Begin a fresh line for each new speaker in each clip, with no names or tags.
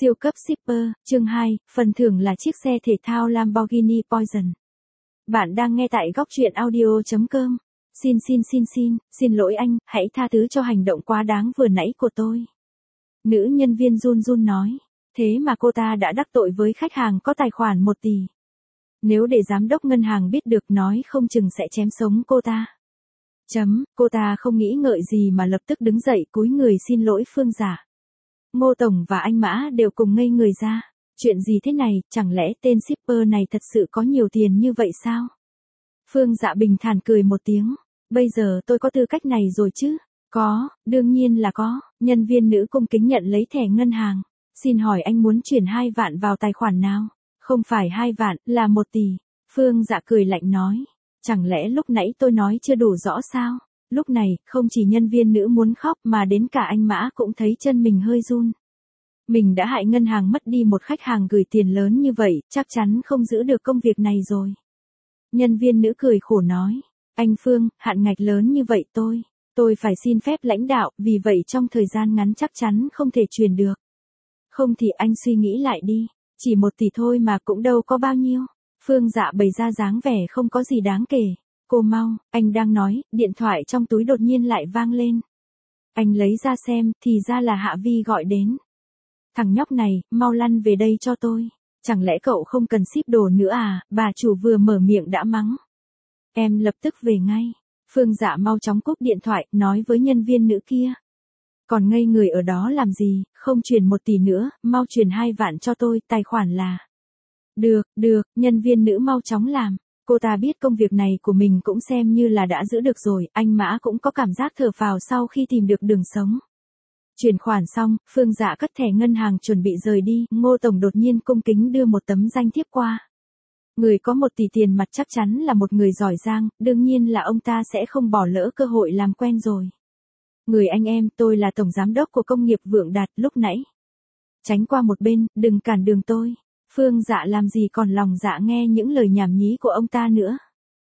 Siêu cấp shipper, chương 2, phần thưởng là chiếc xe thể thao Lamborghini Poison. Bạn đang nghe tại góc truyện audio.com. Xin lỗi anh, hãy tha thứ cho hành động quá đáng vừa nãy của tôi. Nữ nhân viên run run nói. Thế mà cô ta đã đắc tội với khách hàng có tài khoản 1 tỷ. Nếu để giám đốc ngân hàng biết được nói không chừng sẽ chém sống cô ta. Cô ta không nghĩ ngợi gì mà lập tức đứng dậy cúi người xin lỗi Phương Dạ. Ngô Tổng và anh Mã đều cùng ngây người ra. Chuyện gì thế này, chẳng lẽ tên shipper này thật sự có nhiều tiền như vậy sao? Phương Dạ bình thản cười một tiếng. Bây giờ tôi có tư cách này rồi chứ? Có, đương nhiên là có. Nhân viên nữ cung kính nhận lấy thẻ ngân hàng. Xin hỏi anh muốn chuyển 2 vạn vào tài khoản nào? Không phải 2 vạn, là 1 tỷ. Phương Dạ cười lạnh nói. Chẳng lẽ lúc nãy tôi nói chưa đủ rõ sao? Lúc này, không chỉ nhân viên nữ muốn khóc mà đến cả anh Mã cũng thấy chân mình hơi run. Mình đã hại ngân hàng mất đi một khách hàng gửi tiền lớn như vậy, chắc chắn không giữ được công việc này rồi. Nhân viên nữ cười khổ nói. Anh Phương, hạn ngạch lớn như vậy tôi phải xin phép lãnh đạo, vì vậy trong thời gian ngắn chắc chắn không thể truyền được. Không thì anh suy nghĩ lại đi, chỉ 1 tỷ thôi mà cũng đâu có bao nhiêu. Phương Dạ bày ra dáng vẻ không có gì đáng kể. Cô mau, anh đang nói, điện thoại trong túi đột nhiên lại vang lên. Anh lấy ra xem, thì ra là Hạ Vi gọi đến. Thằng nhóc này, mau lăn về đây cho tôi. Chẳng lẽ cậu không cần ship đồ nữa à, bà chủ vừa mở miệng đã mắng. Em lập tức về ngay. Phương Dạ mau chóng cúp điện thoại, nói với nhân viên nữ kia. Còn ngây người ở đó làm gì, không chuyển 1 tỷ nữa, mau chuyển 2 vạn cho tôi, tài khoản là. Được, nhân viên nữ mau chóng làm. Cô ta biết công việc này của mình cũng xem như là đã giữ được rồi, anh Mã cũng có cảm giác thở phào sau khi tìm được đường sống. Chuyển khoản xong, Phương Dạ cất thẻ ngân hàng chuẩn bị rời đi, Ngô Tổng đột nhiên cung kính đưa một tấm danh thiếp qua. Người có 1 tỷ tiền mặt chắc chắn là một người giỏi giang, đương nhiên là ông ta sẽ không bỏ lỡ cơ hội làm quen rồi. Người anh em, tôi là tổng giám đốc của công nghiệp Vượng Đạt lúc nãy. Tránh qua một bên, đừng cản đường tôi. Phương Dạ làm gì còn lòng dạ nghe những lời nhảm nhí của ông ta nữa.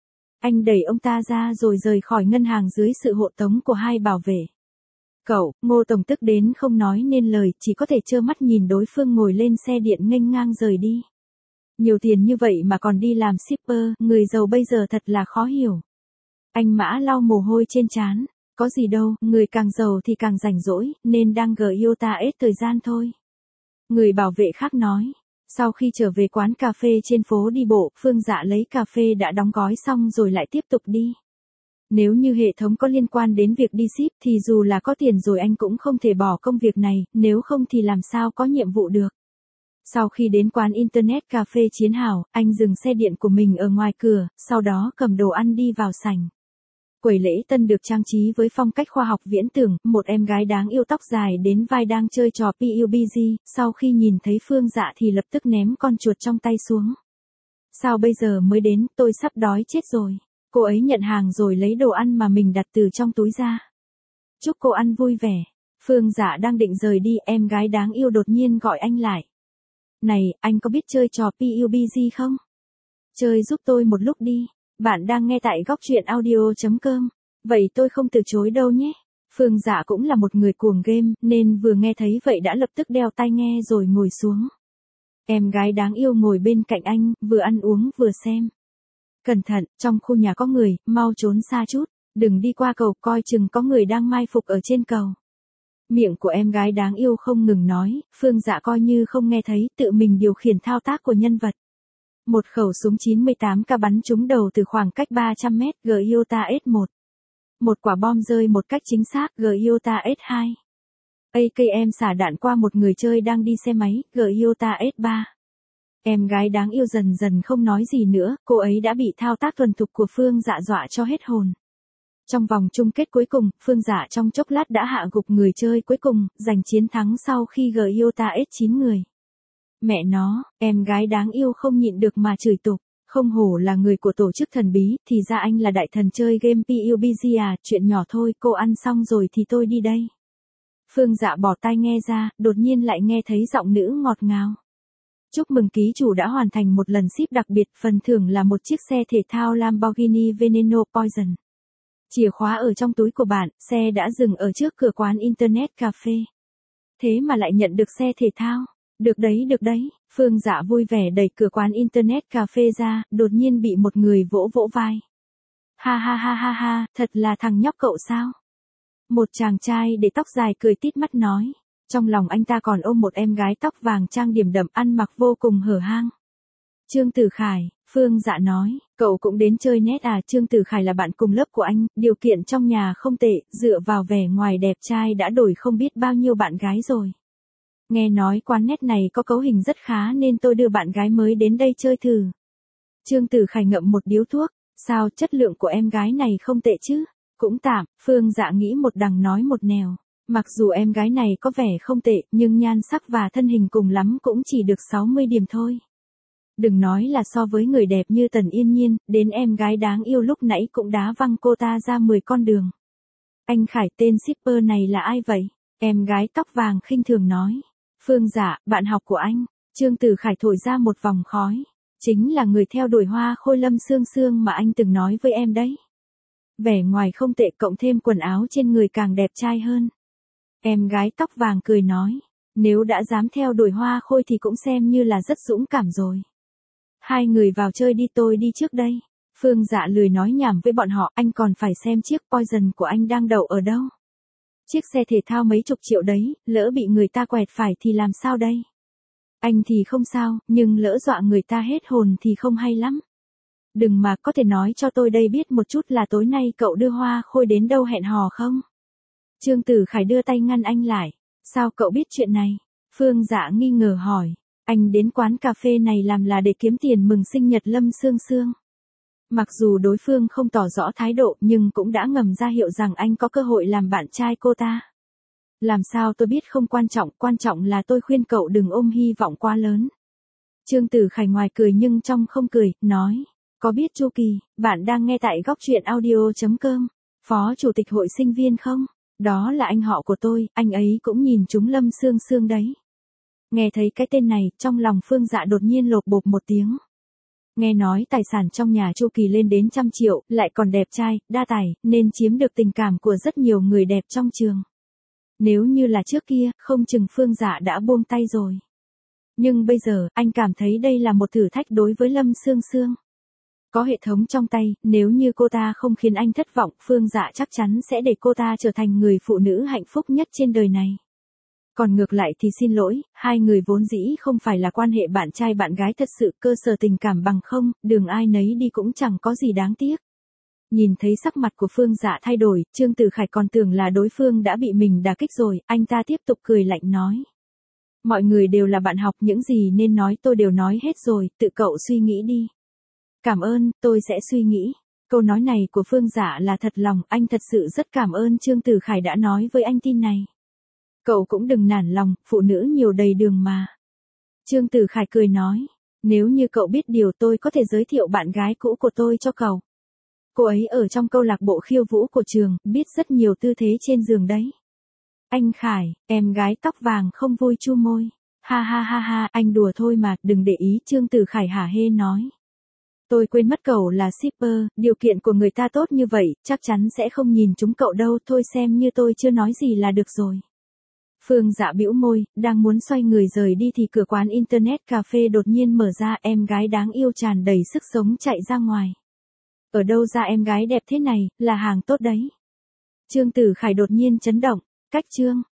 Anh đẩy ông ta ra rồi rời khỏi ngân hàng dưới sự hộ tống của 2 bảo vệ. Cậu, Ngô Tổng tức đến không nói nên lời, chỉ có thể trơ mắt nhìn đối phương ngồi lên xe điện nghênh ngang rời đi. Nhiều tiền như vậy mà còn đi làm shipper, người giàu bây giờ thật là khó hiểu. Anh Mã lau mồ hôi trên trán. Có gì đâu, người càng giàu thì càng rảnh rỗi, nên đang Toyota hết thời gian thôi. Người bảo vệ khác nói. Sau khi trở về quán cà phê trên phố đi bộ, Phương Dạ lấy cà phê đã đóng gói xong rồi lại tiếp tục đi. Nếu như hệ thống có liên quan đến việc đi ship thì dù là có tiền rồi anh cũng không thể bỏ công việc này, nếu không thì làm sao có nhiệm vụ được. Sau khi đến quán Internet cà phê Chiến Hào, anh dừng xe điện của mình ở ngoài cửa, sau đó cầm đồ ăn đi vào sảnh. Quầy lễ tân được trang trí với phong cách khoa học viễn tưởng, một em gái đáng yêu tóc dài đến vai đang chơi trò PUBG, sau khi nhìn thấy Phương Dạ thì lập tức ném con chuột trong tay xuống. Sao bây giờ mới đến, tôi sắp đói chết rồi. Cô ấy nhận hàng rồi lấy đồ ăn mà mình đặt từ trong túi ra. Chúc cô ăn vui vẻ. Phương Dạ đang định rời đi, em gái đáng yêu đột nhiên gọi anh lại. Này, anh có biết chơi trò PUBG không? Chơi giúp tôi một lúc đi. Bạn đang nghe tại góc truyện audio.com. Vậy tôi không từ chối đâu nhé. Phương Dạ cũng là một người cuồng game, nên vừa nghe thấy vậy đã lập tức đeo tai nghe rồi ngồi xuống. Em gái đáng yêu ngồi bên cạnh anh, vừa ăn uống vừa xem. Cẩn thận, trong khu nhà có người, mau trốn xa chút, đừng đi qua cầu, coi chừng có người đang mai phục ở trên cầu. Miệng của em gái đáng yêu không ngừng nói, Phương Dạ coi như không nghe thấy, tự mình điều khiển thao tác của nhân vật. Một khẩu súng 98K bắn trúng đầu từ khoảng cách 300 mét, Toyota S1. Một quả bom rơi một cách chính xác, Toyota S2. AKM xả đạn qua một người chơi đang đi xe máy, Toyota S3. Em gái đáng yêu dần dần không nói gì nữa, cô ấy đã bị thao tác thuần thục của Phương Dạ dọa cho hết hồn. Trong vòng chung kết cuối cùng, Phương Dạ trong chốc lát đã hạ gục người chơi cuối cùng, giành chiến thắng sau khi Toyota S9 người. Mẹ nó, em gái đáng yêu không nhịn được mà chửi tục. Không hổ là người của tổ chức thần bí, thì ra anh là đại thần chơi game PUBG à, chuyện nhỏ thôi, cô ăn xong rồi thì tôi đi đây. Phương Dạ bỏ tai nghe ra, đột nhiên lại nghe thấy giọng nữ ngọt ngào. Chúc mừng ký chủ đã hoàn thành một lần ship đặc biệt, phần thưởng là một chiếc xe thể thao Lamborghini Veneno Poison. Chìa khóa ở trong túi của bạn, xe đã dừng ở trước cửa quán Internet Cafe. Thế mà lại nhận được xe thể thao. Được đấy, Phương Dạ vui vẻ đẩy cửa quán Internet cà phê ra, đột nhiên bị một người vỗ vỗ vai. Ha ha ha ha ha, thật là thằng nhóc cậu sao? Một chàng trai để tóc dài cười tít mắt nói. Trong lòng anh ta còn ôm một em gái tóc vàng trang điểm đậm ăn mặc vô cùng hở hang. Trương Tử Khải, Phương Dạ nói, cậu cũng đến chơi net à? Trương Tử Khải là bạn cùng lớp của anh, điều kiện trong nhà không tệ, dựa vào vẻ ngoài đẹp trai đã đổi không biết bao nhiêu bạn gái rồi. Nghe nói quán net này có cấu hình rất khá nên tôi đưa bạn gái mới đến đây chơi thử. Trương Tử Khải ngậm một điếu thuốc, sao chất lượng của em gái này không tệ chứ? Cũng tạm, Phương Dạ nghĩ một đằng nói một nẻo. Mặc dù em gái này có vẻ không tệ nhưng nhan sắc và thân hình cùng lắm cũng chỉ được 60 điểm thôi. Đừng nói là so với người đẹp như Tần Yên Nhiên, đến em gái đáng yêu lúc nãy cũng đá văng cô ta ra 10 con đường. Anh Khải, tên shipper này là ai vậy? Em gái tóc vàng khinh thường nói. Phương Dạ, bạn học của anh. Trương Tử Khải thổi ra một vòng khói. Chính là người theo đuổi Hoa Khôi Lâm Sương Sương mà anh từng nói với em đấy. Vẻ ngoài không tệ cộng thêm quần áo trên người càng đẹp trai hơn. Em gái tóc vàng cười nói. Nếu đã dám theo đuổi Hoa Khôi thì cũng xem như là rất dũng cảm rồi. Hai người vào chơi đi, tôi đi trước đây. Phương Dạ lười nói nhảm với bọn họ, anh còn phải xem chiếc Poison của anh đang đậu ở đâu. Chiếc xe thể thao mấy chục triệu đấy, lỡ bị người ta quẹt phải thì làm sao đây? Anh thì không sao, nhưng lỡ dọa người ta hết hồn thì không hay lắm. Đừng mà, có thể nói cho tôi đây biết một chút là tối nay cậu đưa Hoa Khôi đến đâu hẹn hò không? Trương Tử Khải đưa tay ngăn anh lại. Sao cậu biết chuyện này? Phương Dạ nghi ngờ hỏi. Anh đến quán cà phê này làm là để kiếm tiền mừng sinh nhật Lâm Sương Sương. Mặc dù đối phương không tỏ rõ thái độ nhưng cũng đã ngầm ra hiệu rằng anh có cơ hội làm bạn trai cô ta. Làm sao tôi biết không quan trọng là tôi khuyên cậu đừng ôm hy vọng quá lớn. Trương Tử Khải ngoài cười nhưng trong không cười, nói. Có biết Chu Kỳ, bạn đang nghe tại góc truyện audio.com, Phó Chủ tịch Hội Sinh viên không? Đó là anh họ của tôi, anh ấy cũng nhìn trúng Lâm Sương Sương đấy. Nghe thấy cái tên này, trong lòng Phương Dạ đột nhiên lột bột một tiếng. Nghe nói tài sản trong nhà Chu Kỳ lên đến 100 triệu, lại còn đẹp trai, đa tài, nên chiếm được tình cảm của rất nhiều người đẹp trong trường. Nếu như là trước kia, không chừng Phương Dạ đã buông tay rồi. Nhưng bây giờ, anh cảm thấy đây là một thử thách đối với Lâm Sương Sương. Có hệ thống trong tay, nếu như cô ta không khiến anh thất vọng, Phương Dạ chắc chắn sẽ để cô ta trở thành người phụ nữ hạnh phúc nhất trên đời này. Còn ngược lại thì xin lỗi, hai người vốn dĩ không phải là quan hệ bạn trai bạn gái thật sự, cơ sở tình cảm bằng không, đường ai nấy đi cũng chẳng có gì đáng tiếc. Nhìn thấy sắc mặt của Phương Dạ thay đổi, Trương Tử Khải còn tưởng là đối phương đã bị mình đả kích rồi, anh ta tiếp tục cười lạnh nói. Mọi người đều là bạn học, những gì nên nói tôi đều nói hết rồi, tự cậu suy nghĩ đi. Cảm ơn, tôi sẽ suy nghĩ. Câu nói này của Phương Dạ là thật lòng, anh thật sự rất cảm ơn Trương Tử Khải đã nói với anh tin này. Cậu cũng đừng nản lòng, phụ nữ nhiều đầy đường mà. Trương Tử Khải cười nói, nếu như cậu biết điều tôi có thể giới thiệu bạn gái cũ của tôi cho cậu. Cô ấy ở trong câu lạc bộ khiêu vũ của trường, biết rất nhiều tư thế trên giường đấy. Anh Khải, em gái tóc vàng không vui chu môi. Ha ha ha ha, anh đùa thôi mà, đừng để ý. Trương Tử Khải hả hê nói. Tôi quên mất cậu là shipper, điều kiện của người ta tốt như vậy, chắc chắn sẽ không nhìn chúng cậu đâu, thôi xem như tôi chưa nói gì là được rồi. Phương Dạ bĩu môi, đang muốn xoay người rời đi thì cửa quán Internet cà phê đột nhiên mở ra, em gái đáng yêu tràn đầy sức sống chạy ra ngoài. Ở đâu ra em gái đẹp thế này, là hàng tốt đấy. Trương Tử Khải đột nhiên chấn động, cách Trương.